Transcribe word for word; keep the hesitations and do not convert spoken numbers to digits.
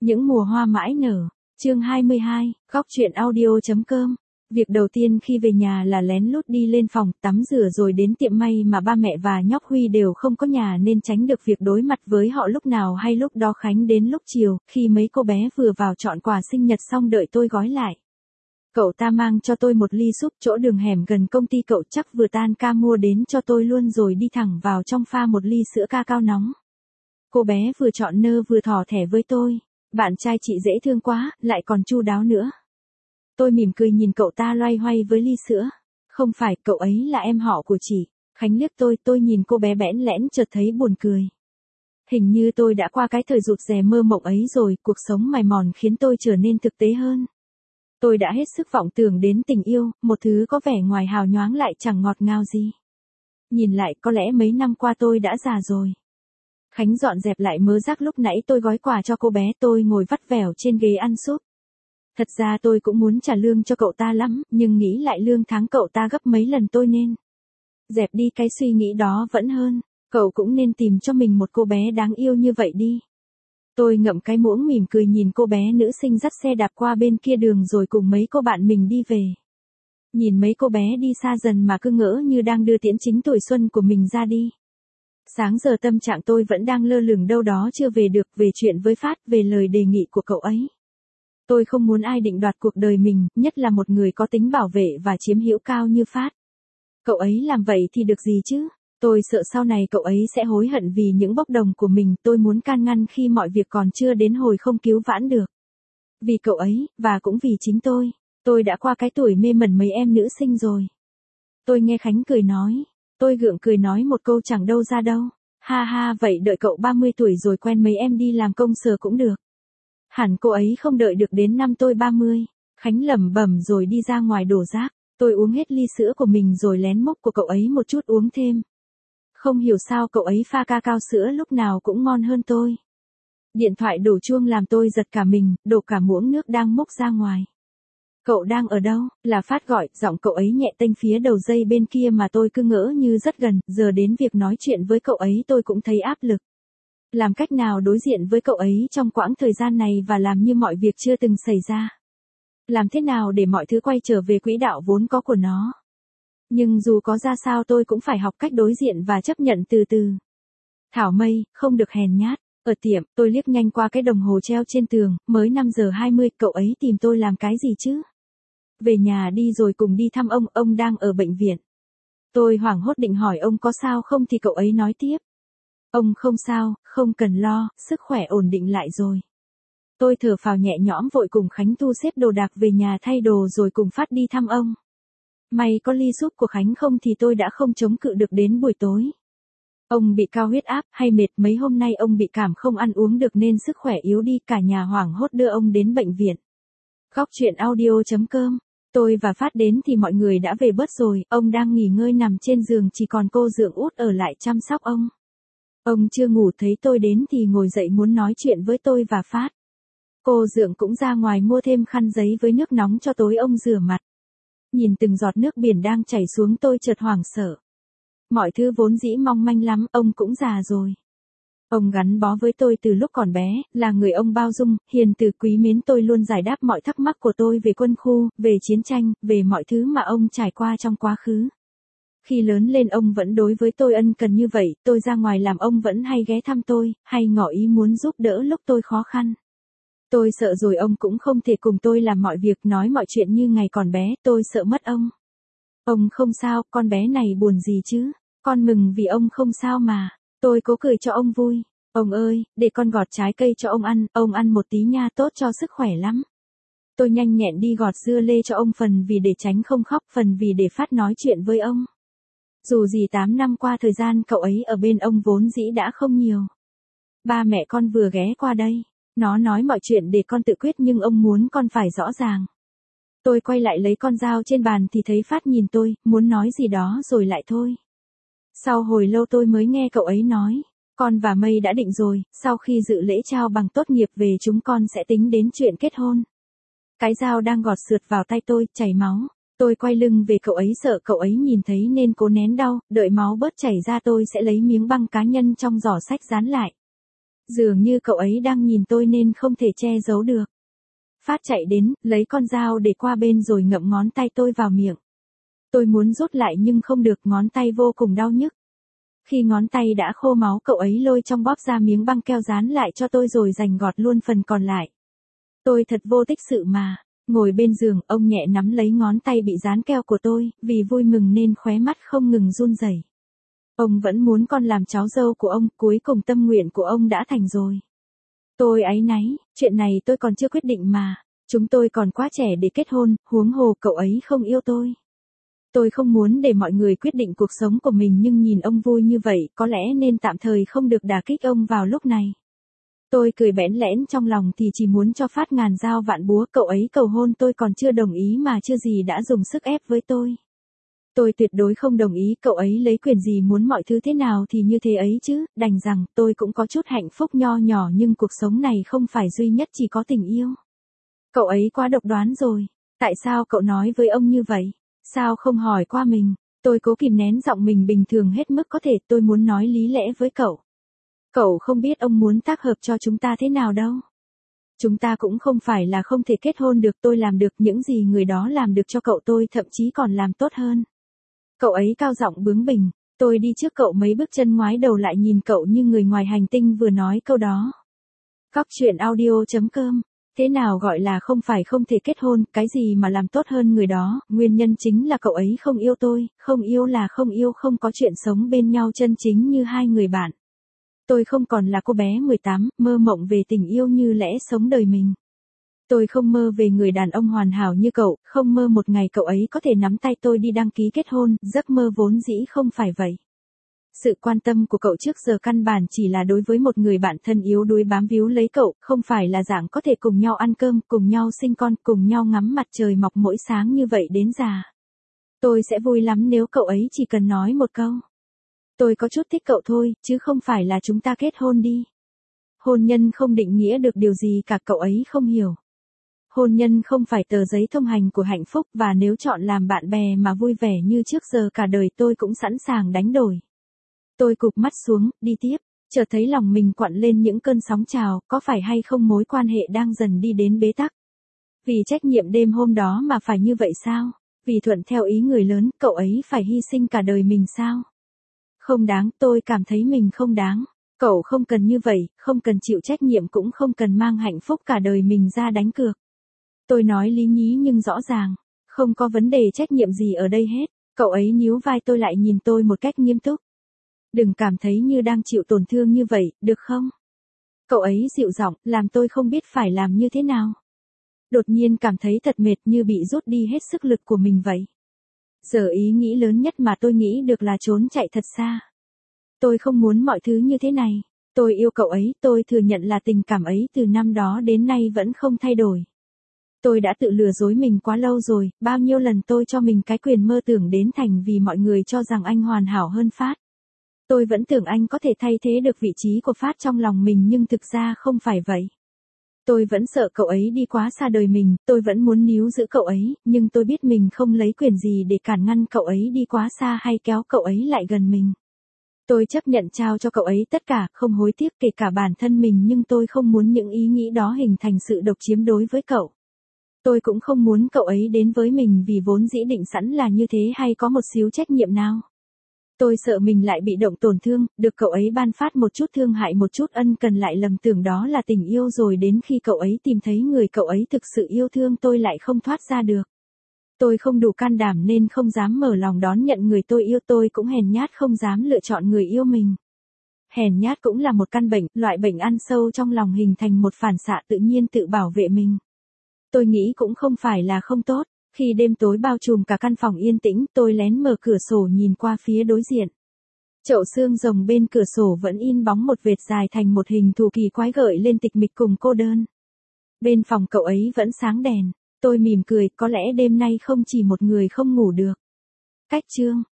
Những mùa hoa mãi nở, chương hai mươi hai, góc truyện audio.com. Việc đầu tiên khi về nhà là lén lút đi lên phòng tắm rửa rồi đến tiệm may mà ba mẹ và nhóc Huy đều không có nhà nên tránh được việc đối mặt với họ lúc nào hay lúc đó. Khánh đến lúc chiều, khi mấy cô bé vừa vào chọn quà sinh nhật xong đợi tôi gói lại. Cậu ta mang cho tôi một ly súp chỗ đường hẻm gần công ty cậu chắc vừa tan ca mua đến cho tôi luôn rồi đi thẳng vào trong pha một ly sữa ca cao nóng. Cô bé vừa chọn nơ vừa thỏ thẻ với tôi. Bạn trai chị dễ thương quá, lại còn chu đáo nữa. Tôi mỉm cười nhìn cậu ta loay hoay với ly sữa. Không phải, cậu ấy là em họ của chị. Khánh liếc tôi, tôi nhìn cô bé bẽn lẽn chợt thấy buồn cười. Hình như tôi đã qua cái thời rụt rè mơ mộng ấy rồi, cuộc sống mài mòn khiến tôi trở nên thực tế hơn. Tôi đã hết sức vọng tưởng đến tình yêu, một thứ có vẻ ngoài hào nhoáng lại chẳng ngọt ngào gì. Nhìn lại, có lẽ mấy năm qua tôi đã già rồi. Khánh dọn dẹp lại mớ rác lúc nãy tôi gói quà cho cô bé, tôi ngồi vắt vẻo trên ghế ăn súp. Thật ra tôi cũng muốn trả lương cho cậu ta lắm, nhưng nghĩ lại lương tháng cậu ta gấp mấy lần tôi nên dẹp đi cái suy nghĩ đó vẫn hơn. Cậu cũng nên tìm cho mình một cô bé đáng yêu như vậy đi. Tôi ngậm cái muỗng mỉm cười nhìn cô bé nữ sinh dắt xe đạp qua bên kia đường rồi cùng mấy cô bạn mình đi về. Nhìn mấy cô bé đi xa dần mà cứ ngỡ như đang đưa tiễn chính tuổi xuân của mình ra đi. Sáng giờ tâm trạng tôi vẫn đang lơ lửng đâu đó chưa về được, về chuyện với Phát, về lời đề nghị của cậu ấy. Tôi không muốn ai định đoạt cuộc đời mình, nhất là một người có tính bảo vệ và chiếm hữu cao như Phát. Cậu ấy làm vậy thì được gì chứ? Tôi sợ sau này cậu ấy sẽ hối hận vì những bốc đồng của mình, tôi muốn can ngăn khi mọi việc còn chưa đến hồi không cứu vãn được. Vì cậu ấy, và cũng vì chính tôi, tôi đã qua cái tuổi mê mẩn mấy em nữ sinh rồi. Tôi nghe Khánh cười nói. Tôi gượng cười nói một câu chẳng đâu ra đâu. Ha ha, vậy đợi cậu ba mươi tuổi rồi quen mấy em đi làm công sở cũng được. Hẳn cô ấy không đợi được đến năm tôi ba mươi. Khánh lẩm bẩm rồi đi ra ngoài đổ rác. Tôi uống hết ly sữa của mình rồi lén múc của cậu ấy một chút uống thêm. Không hiểu sao cậu ấy pha ca cao sữa lúc nào cũng ngon hơn tôi. Điện thoại đổ chuông làm tôi giật cả mình, đổ cả muỗng nước đang múc ra ngoài. Cậu đang ở đâu? Là Phát gọi, giọng cậu ấy nhẹ tênh phía đầu dây bên kia mà tôi cứ ngỡ như rất gần, giờ đến việc nói chuyện với cậu ấy tôi cũng thấy áp lực. Làm cách nào đối diện với cậu ấy trong quãng thời gian này và làm như mọi việc chưa từng xảy ra? Làm thế nào để mọi thứ quay trở về quỹ đạo vốn có của nó? Nhưng dù có ra sao tôi cũng phải học cách đối diện và chấp nhận từ từ. Thảo Mây, không được hèn nhát. Ở tiệm, tôi liếc nhanh qua cái đồng hồ treo trên tường, mới năm giờ hai mươi, cậu ấy tìm tôi làm cái gì chứ? Về nhà đi rồi cùng đi thăm ông, ông đang ở bệnh viện. Tôi hoảng hốt định hỏi ông có sao không thì cậu ấy nói tiếp. Ông không sao, không cần lo, sức khỏe ổn định lại rồi. Tôi thở phào nhẹ nhõm vội cùng Khánh thu xếp đồ đạc về nhà thay đồ rồi cùng Phát đi thăm ông. May có ly súp của Khánh không thì tôi đã không chống cự được đến buổi tối. Ông bị cao huyết áp hay mệt, mấy hôm nay ông bị cảm không ăn uống được nên sức khỏe yếu đi, cả nhà hoảng hốt đưa ông đến bệnh viện. Góc truyện audio.com. Tôi và Phát đến thì mọi người đã về bớt rồi, ông đang nghỉ ngơi nằm trên giường, chỉ còn cô Dượng út ở lại chăm sóc ông. Ông chưa ngủ, thấy tôi đến thì ngồi dậy muốn nói chuyện với tôi và Phát. Cô Dượng cũng ra ngoài mua thêm khăn giấy với nước nóng cho tối ông rửa mặt. Nhìn từng giọt nước biển đang chảy xuống tôi chợt hoảng sợ. Mọi thứ vốn dĩ mong manh lắm, ông cũng già rồi. Ông gắn bó với tôi từ lúc còn bé, là người ông bao dung, hiền từ, quý mến tôi, luôn giải đáp mọi thắc mắc của tôi về quân khu, về chiến tranh, về mọi thứ mà ông trải qua trong quá khứ. Khi lớn lên ông vẫn đối với tôi ân cần như vậy, tôi ra ngoài làm ông vẫn hay ghé thăm tôi, hay ngỏ ý muốn giúp đỡ lúc tôi khó khăn. Tôi sợ rồi ông cũng không thể cùng tôi làm mọi việc, nói mọi chuyện như ngày còn bé, tôi sợ mất ông. Ông không sao, con bé này buồn gì chứ? Con mừng vì ông không sao mà. Tôi cố cười cho ông vui. Ông ơi, để con gọt trái cây cho ông ăn, ông ăn một tí nha, tốt cho sức khỏe lắm. Tôi nhanh nhẹn đi gọt dưa lê cho ông, phần vì để tránh không khóc, phần vì để Phát nói chuyện với ông. Dù gì tám năm qua thời gian cậu ấy ở bên ông vốn dĩ đã không nhiều. Ba mẹ con vừa ghé qua đây. Nó nói mọi chuyện để con tự quyết nhưng ông muốn con phải rõ ràng. Tôi quay lại lấy con dao trên bàn thì thấy Phát nhìn tôi, muốn nói gì đó rồi lại thôi. Sau hồi lâu tôi mới nghe cậu ấy nói, con và Mây đã định rồi, sau khi dự lễ trao bằng tốt nghiệp về chúng con sẽ tính đến chuyện kết hôn. Cái dao đang gọt sượt vào tay tôi, chảy máu. Tôi quay lưng về cậu ấy sợ cậu ấy nhìn thấy nên cố nén đau, đợi máu bớt chảy ra tôi sẽ lấy miếng băng cá nhân trong giỏ sách dán lại. Dường như cậu ấy đang nhìn tôi nên không thể che giấu được. Phát chạy đến, lấy con dao để qua bên rồi ngậm ngón tay tôi vào miệng. Tôi muốn rút lại nhưng không được, ngón tay vô cùng đau nhức. Khi ngón tay đã khô máu, cậu ấy lôi trong bóp ra miếng băng keo dán lại cho tôi rồi giành gọt luôn phần còn lại. Tôi thật vô tích sự mà. Ngồi bên giường, ông nhẹ nắm lấy ngón tay bị dán keo của tôi, vì vui mừng nên khóe mắt không ngừng run rẩy. Ông vẫn muốn con làm cháu dâu của ông, cuối cùng tâm nguyện của ông đã thành rồi. Tôi áy náy, chuyện này tôi còn chưa quyết định mà. Chúng tôi còn quá trẻ để kết hôn, huống hồ cậu ấy không yêu tôi. Tôi không muốn để mọi người quyết định cuộc sống của mình nhưng nhìn ông vui như vậy, có lẽ nên tạm thời không được đả kích ông vào lúc này. Tôi cười bẽn lẽn trong lòng thì chỉ muốn cho phát ngàn dao vạn búa, cậu ấy cầu hôn tôi còn chưa đồng ý mà chưa gì đã dùng sức ép với tôi. Tôi tuyệt đối không đồng ý, cậu ấy lấy quyền gì muốn mọi thứ thế nào thì như thế ấy chứ, đành rằng tôi cũng có chút hạnh phúc nho nhỏ nhưng cuộc sống này không phải duy nhất chỉ có tình yêu. Cậu ấy quá độc đoán rồi, tại sao cậu nói với ông như vậy, sao không hỏi qua mình, tôi cố kìm nén giọng mình bình thường hết mức có thể, tôi muốn nói lý lẽ với cậu. Cậu không biết ông muốn tác hợp cho chúng ta thế nào đâu. Chúng ta cũng không phải là không thể kết hôn được, tôi làm được những gì người đó làm được cho cậu, tôi thậm chí còn làm tốt hơn. Cậu ấy cao giọng bướng bỉnh, tôi đi trước cậu mấy bước chân ngoái đầu lại nhìn cậu như người ngoài hành tinh vừa nói câu đó. Góc truyện audio chấm com. Thế nào gọi là không phải không thể kết hôn, cái gì mà làm tốt hơn người đó, nguyên nhân chính là cậu ấy không yêu tôi, không yêu là không yêu, không có chuyện sống bên nhau chân chính như hai người bạn. Tôi không còn là cô bé mười tám, mơ mộng về tình yêu như lẽ sống đời mình. Tôi không mơ về người đàn ông hoàn hảo như cậu, không mơ một ngày cậu ấy có thể nắm tay tôi đi đăng ký kết hôn, giấc mơ vốn dĩ không phải vậy. Sự quan tâm của cậu trước giờ căn bản chỉ là đối với một người bạn thân yếu đuối bám víu lấy cậu, không phải là dạng có thể cùng nhau ăn cơm, cùng nhau sinh con, cùng nhau ngắm mặt trời mọc mỗi sáng như vậy đến già. Tôi sẽ vui lắm nếu cậu ấy chỉ cần nói một câu. Tôi có chút thích cậu thôi, chứ không phải là chúng ta kết hôn đi. Hôn nhân không định nghĩa được điều gì cả, cậu ấy không hiểu. Hôn nhân không phải tờ giấy thông hành của hạnh phúc, và nếu chọn làm bạn bè mà vui vẻ như trước giờ cả đời tôi cũng sẵn sàng đánh đổi. Tôi cụp mắt xuống, đi tiếp, chợt thấy lòng mình quặn lên những cơn sóng trào, có phải hay không mối quan hệ đang dần đi đến bế tắc. Vì trách nhiệm đêm hôm đó mà phải như vậy sao? Vì thuận theo ý người lớn, cậu ấy phải hy sinh cả đời mình sao? Không đáng, tôi cảm thấy mình không đáng. Cậu không cần như vậy, không cần chịu trách nhiệm, cũng không cần mang hạnh phúc cả đời mình ra đánh cược. Tôi nói lý nhí nhưng rõ ràng, không có vấn đề trách nhiệm gì ở đây hết. Cậu ấy nhíu vai, tôi lại nhìn tôi một cách nghiêm túc. Đừng cảm thấy như đang chịu tổn thương như vậy, được không? Cậu ấy dịu giọng, làm tôi không biết phải làm như thế nào. Đột nhiên cảm thấy thật mệt, như bị rút đi hết sức lực của mình vậy. Giờ ý nghĩ lớn nhất mà tôi nghĩ được là trốn chạy thật xa. Tôi không muốn mọi thứ như thế này. Tôi yêu cậu ấy, tôi thừa nhận là tình cảm ấy từ năm đó đến nay vẫn không thay đổi. Tôi đã tự lừa dối mình quá lâu rồi, bao nhiêu lần tôi cho mình cái quyền mơ tưởng đến thành vì mọi người cho rằng anh hoàn hảo hơn Phát. Tôi vẫn tưởng anh có thể thay thế được vị trí của Phát trong lòng mình nhưng thực ra không phải vậy. Tôi vẫn sợ cậu ấy đi quá xa đời mình, tôi vẫn muốn níu giữ cậu ấy, nhưng tôi biết mình không lấy quyền gì để cản ngăn cậu ấy đi quá xa hay kéo cậu ấy lại gần mình. Tôi chấp nhận trao cho cậu ấy tất cả, không hối tiếc kể cả bản thân mình, nhưng tôi không muốn những ý nghĩ đó hình thành sự độc chiếm đối với cậu. Tôi cũng không muốn cậu ấy đến với mình vì vốn dĩ định sẵn là như thế hay có một xíu trách nhiệm nào. Tôi sợ mình lại bị động tổn thương, được cậu ấy ban phát một chút thương hại, một chút ân cần lại lầm tưởng đó là tình yêu, rồi đến khi cậu ấy tìm thấy người cậu ấy thực sự yêu thương tôi lại không thoát ra được. Tôi không đủ can đảm nên không dám mở lòng đón nhận người tôi yêu, tôi cũng hèn nhát không dám lựa chọn người yêu mình. Hèn nhát cũng là một căn bệnh, loại bệnh ăn sâu trong lòng hình thành một phản xạ tự nhiên tự bảo vệ mình. Tôi nghĩ cũng không phải là không tốt. Khi đêm tối bao trùm cả căn phòng yên tĩnh, tôi lén mở cửa sổ nhìn qua phía đối diện. Chậu xương rồng bên cửa sổ vẫn in bóng một vệt dài thành một hình thù kỳ quái gợi lên tịch mịch cùng cô đơn. Bên phòng cậu ấy vẫn sáng đèn. Tôi mỉm cười, có lẽ đêm nay không chỉ một người không ngủ được. Cách chương